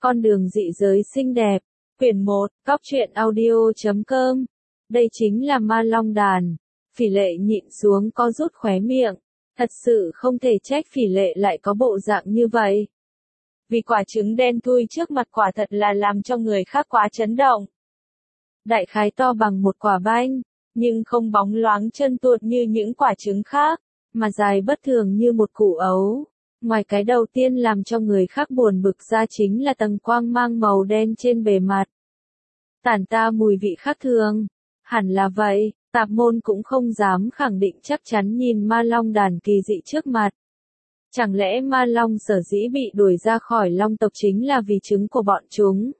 Con đường dị giới xinh đẹp. Quyển 1, Cóc truyện audio.com. Đây chính là ma long đàn. Phỉ Lệ nhịn xuống co rút khóe miệng. Thật sự không thể trách Phỉ Lệ lại có bộ dạng như vậy. Vì quả trứng đen thui trước mặt quả thật là làm cho người khác quá chấn động. Đại khái to bằng một quả banh, nhưng không bóng loáng chân tuột như những quả trứng khác, mà dài bất thường như một củ ấu. Ngoài cái đầu tiên làm cho người khác buồn bực ra chính là tầng quang mang màu đen trên bề mặt. Tản ra mùi vị khác thường. Hẳn là vậy, Tạp Môn cũng không dám khẳng định chắc chắn nhìn ma long đàn kỳ dị trước mặt. Chẳng lẽ ma long sở dĩ bị đuổi ra khỏi long tộc chính là vì trứng của bọn chúng?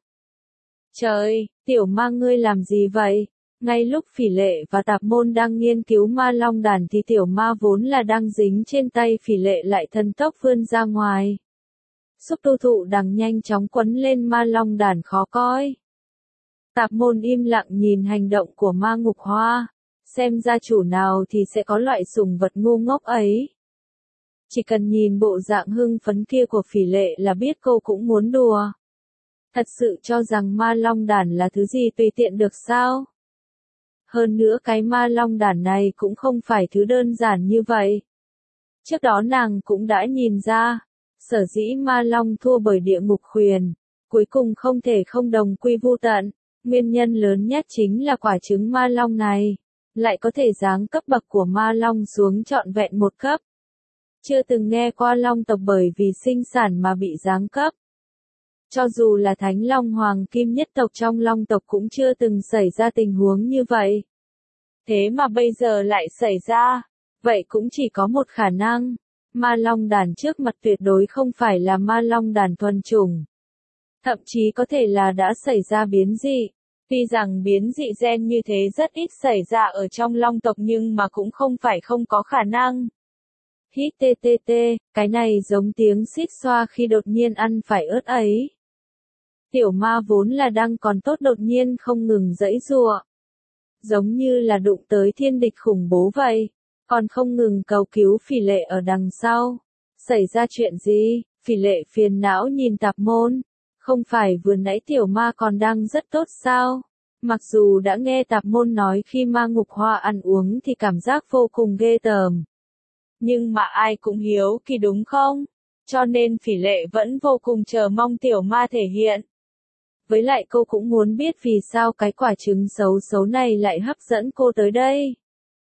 Trời, tiểu ma ngươi làm gì vậy? Ngay lúc Phỉ Lệ và Tạp Môn đang nghiên cứu ma long đàn thì tiểu ma vốn là đang dính trên tay Phỉ Lệ lại thần tốc vươn ra ngoài. Xúc tu thụ đằng nhanh chóng quấn lên ma long đàn khó coi. Tạp Môn im lặng nhìn hành động của ma ngục hoa, xem gia chủ nào thì sẽ có loại sủng vật ngu ngốc ấy. Chỉ cần nhìn bộ dạng hưng phấn kia của Phỉ Lệ là biết cô cũng muốn đùa. Thật sự cho rằng ma long đàn là thứ gì tùy tiện được sao? Hơn nữa cái ma long đàn này cũng không phải thứ đơn giản như vậy. Trước đó nàng cũng đã nhìn ra, sở dĩ ma long thua bởi địa ngục khuyển, cuối cùng không thể không đồng quy vu tận, nguyên nhân lớn nhất chính là quả trứng ma long này, lại có thể giáng cấp bậc của ma long xuống trọn vẹn một cấp. Chưa từng nghe qua long tộc bởi vì sinh sản mà bị giáng cấp. Cho dù là Thánh Long Hoàng Kim nhất tộc trong long tộc cũng chưa từng xảy ra tình huống như vậy. Thế mà bây giờ lại xảy ra, vậy cũng chỉ có một khả năng, ma long đàn trước mặt tuyệt đối không phải là ma long đàn thuần chủng. Thậm chí có thể là đã xảy ra biến dị. Tuy rằng biến dị gen như thế rất ít xảy ra ở trong long tộc nhưng mà cũng không phải không có khả năng. Hít ttt, cái này giống tiếng xít xoa khi đột nhiên ăn phải ớt ấy. Tiểu ma vốn là đang còn tốt đột nhiên không ngừng giãy giụa. Giống như là đụng tới thiên địch khủng bố vậy, còn không ngừng cầu cứu Phỉ Lệ ở đằng sau. Xảy ra chuyện gì? Phỉ Lệ phiền não nhìn Tạp Môn. Không phải vừa nãy tiểu ma còn đang rất tốt sao? Mặc dù đã nghe Tạp Môn nói khi ma ngục hoa ăn uống thì cảm giác vô cùng ghê tởm. Nhưng mà ai cũng hiếu kỳ đúng không? Cho nên Phỉ Lệ vẫn vô cùng chờ mong tiểu ma thể hiện. Với lại cô cũng muốn biết vì sao cái quả trứng xấu xấu này lại hấp dẫn cô tới đây.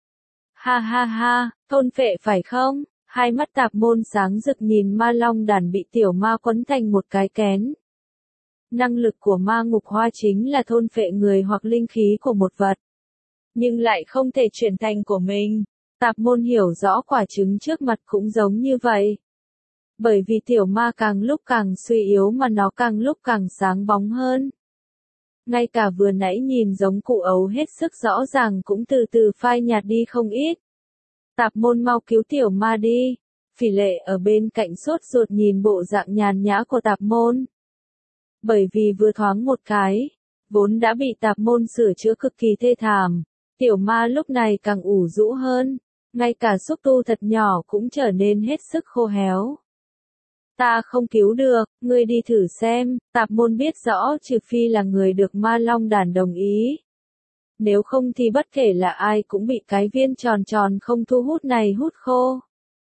Ha ha ha, thôn phệ phải không? Hai mắt Tạp Môn sáng rực nhìn ma long đàn bị tiểu ma quấn thành một cái kén. Năng lực của ma ngục hoa chính là thôn phệ người hoặc linh khí của một vật. Nhưng lại không thể chuyển thành của mình. Tạp Môn hiểu rõ quả trứng trước mặt cũng giống như vậy. Bởi vì tiểu ma càng lúc càng suy yếu mà nó càng lúc càng sáng bóng hơn. Ngay cả vừa nãy nhìn giống cụ ấu hết sức rõ ràng cũng từ từ phai nhạt đi không ít. Tạp Môn mau cứu tiểu ma đi. Phỉ Lệ ở bên cạnh sốt ruột nhìn bộ dạng nhàn nhã của Tạp Môn. Bởi vì vừa thoáng một cái, vốn đã bị Tạp Môn sửa chữa cực kỳ thê thảm, tiểu ma lúc này càng ủ rũ hơn, ngay cả xúc tu thật nhỏ cũng trở nên hết sức khô héo. Ta không cứu được, ngươi đi thử xem. Tạp Môn biết rõ trừ phi là người được ma long đàn đồng ý. Nếu không thì bất kể là ai cũng bị cái viên tròn tròn không thu hút này hút khô.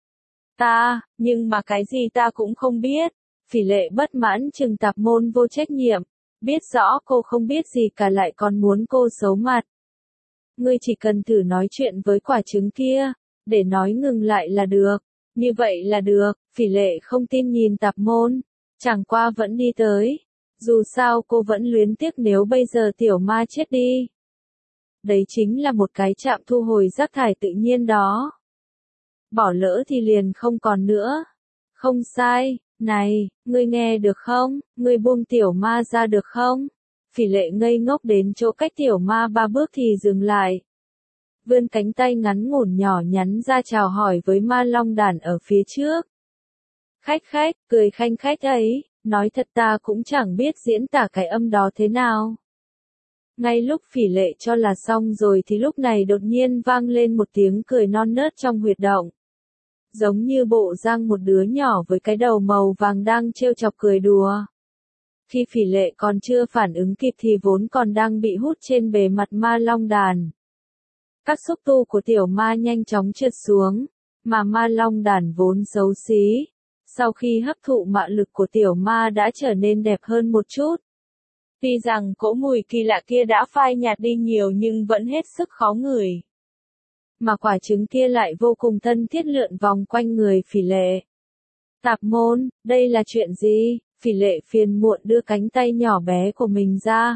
Nhưng mà cái gì ta cũng không biết. Phỉ Lệ bất mãn chừng Tạp Môn vô trách nhiệm. Biết rõ cô không biết gì cả lại còn muốn cô xấu mặt. Ngươi chỉ cần thử nói chuyện với quả trứng kia, để nói ngừng lại là được. Như vậy là được. Phỉ Lệ không tin nhìn Tạp Môn, chẳng qua vẫn đi tới. Dù sao cô vẫn luyến tiếc nếu bây giờ tiểu ma chết đi. Đấy chính là một cái trạm thu hồi rác thải tự nhiên đó. Bỏ lỡ thì liền không còn nữa. Không sai, này, ngươi nghe được không? Ngươi buông tiểu ma ra được không? Phỉ Lệ ngây ngốc đến chỗ cách tiểu ma 3 bước thì dừng lại. Vươn cánh tay ngắn ngủn nhỏ nhắn ra chào hỏi với ma long đàn ở phía trước. Khách, cười khanh khách ấy, nói thật ta cũng chẳng biết diễn tả cái âm đó thế nào. Ngay lúc Phỉ Lệ cho là xong rồi thì lúc này đột nhiên vang lên một tiếng cười non nớt trong huyệt động. Giống như bộ dạng một đứa nhỏ với cái đầu màu vàng đang trêu chọc cười đùa. Khi Phỉ Lệ còn chưa phản ứng kịp thì vốn còn đang bị hút trên bề mặt ma long đàn. Các xúc tu của tiểu ma nhanh chóng trượt xuống, mà ma long đàn vốn xấu xí. Sau khi hấp thụ mạ lực của tiểu ma đã trở nên đẹp hơn một chút. Tuy rằng cỗ mùi kỳ lạ kia đã phai nhạt đi nhiều nhưng vẫn hết sức khó ngửi. Mà quả trứng kia lại vô cùng thân thiết lượn vòng quanh người Phỉ Lệ. Tạp môn, đây là chuyện gì? Phỉ Lệ phiền muộn đưa cánh tay nhỏ bé của mình ra.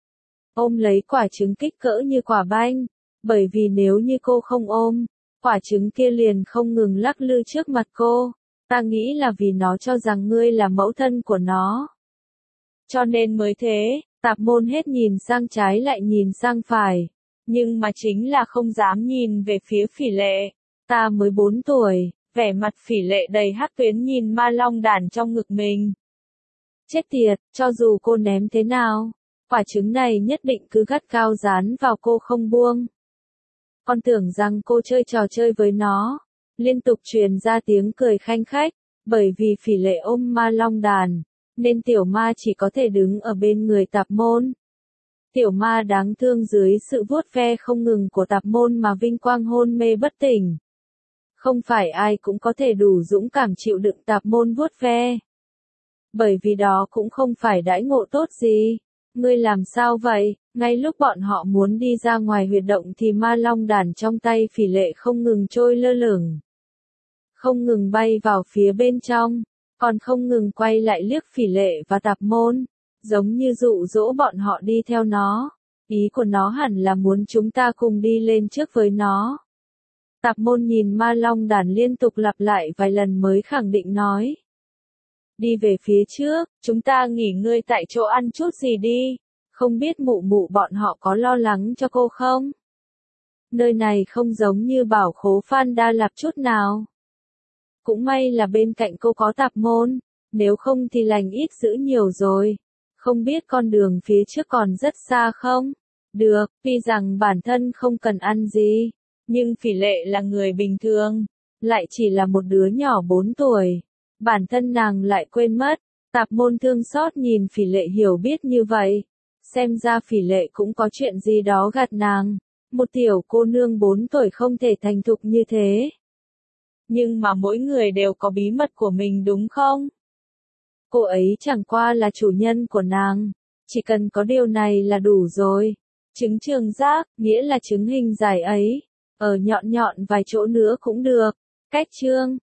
Ôm lấy quả trứng kích cỡ như quả banh, bởi vì nếu như cô không ôm, quả trứng kia liền không ngừng lắc lư trước mặt cô. Ta nghĩ là vì nó cho rằng ngươi là mẫu thân của nó. Cho nên mới thế, tạp môn hết nhìn sang trái lại nhìn sang phải. Nhưng mà chính là không dám nhìn về phía Phỉ Lệ. Ta mới 4 tuổi, vẻ mặt Phỉ Lệ đầy hắc tuyến nhìn ma long đàn trong ngực mình. Chết tiệt, cho dù cô ném thế nào, quả trứng này nhất định cứ gắt gao dán vào cô không buông. Con tưởng rằng cô chơi trò chơi với nó. Liên tục truyền ra tiếng cười khanh khách, bởi vì Phỉ Lệ ôm ma long đàn, nên tiểu ma chỉ có thể đứng ở bên người tạp môn. Tiểu ma đáng thương dưới sự vuốt ve không ngừng của tạp môn mà vinh quang hôn mê bất tỉnh. Không phải ai cũng có thể đủ dũng cảm chịu đựng tạp môn vuốt ve. Bởi vì đó cũng không phải đãi ngộ tốt gì. Ngươi làm sao vậy? Ngay lúc bọn họ muốn đi ra ngoài huyệt động thì ma long đàn trong tay Phỉ Lệ không ngừng trôi lơ lửng. Không ngừng bay vào phía bên trong, còn không ngừng quay lại liếc Phỉ Lệ và tạp môn, giống như dụ dỗ bọn họ đi theo nó. Ý của nó hẳn là muốn chúng ta cùng đi lên trước với nó. Tạp môn nhìn ma long đàn liên tục lặp lại vài lần mới khẳng định nói. Đi về phía trước, chúng ta nghỉ ngơi tại chỗ ăn chút gì đi. Không biết mụ mụ bọn họ có lo lắng cho cô không? Nơi này không giống như bảo khố Phan Đa Lạp chút nào. Cũng may là bên cạnh cô có tạp môn, nếu không thì lành ít dữ nhiều rồi. Không biết con đường phía trước còn rất xa không? Được, tuy rằng bản thân không cần ăn gì, nhưng Phỉ Lệ là người bình thường, lại chỉ là một đứa nhỏ 4 tuổi. Bản thân nàng lại quên mất, tạp môn thương xót nhìn Phỉ Lệ hiểu biết như vậy. Xem ra Phỉ Lệ cũng có chuyện gì đó gạt nàng. Một tiểu cô nương 4 tuổi không thể thành thục như thế. Nhưng mà mỗi người đều có bí mật của mình đúng không? Cô ấy chẳng qua là chủ nhân của nàng. Chỉ cần có điều này là đủ rồi. Trứng trường giác, nghĩa là trứng hình dài ấy. Ở nhọn nhọn vài chỗ nữa cũng được. Cách chương.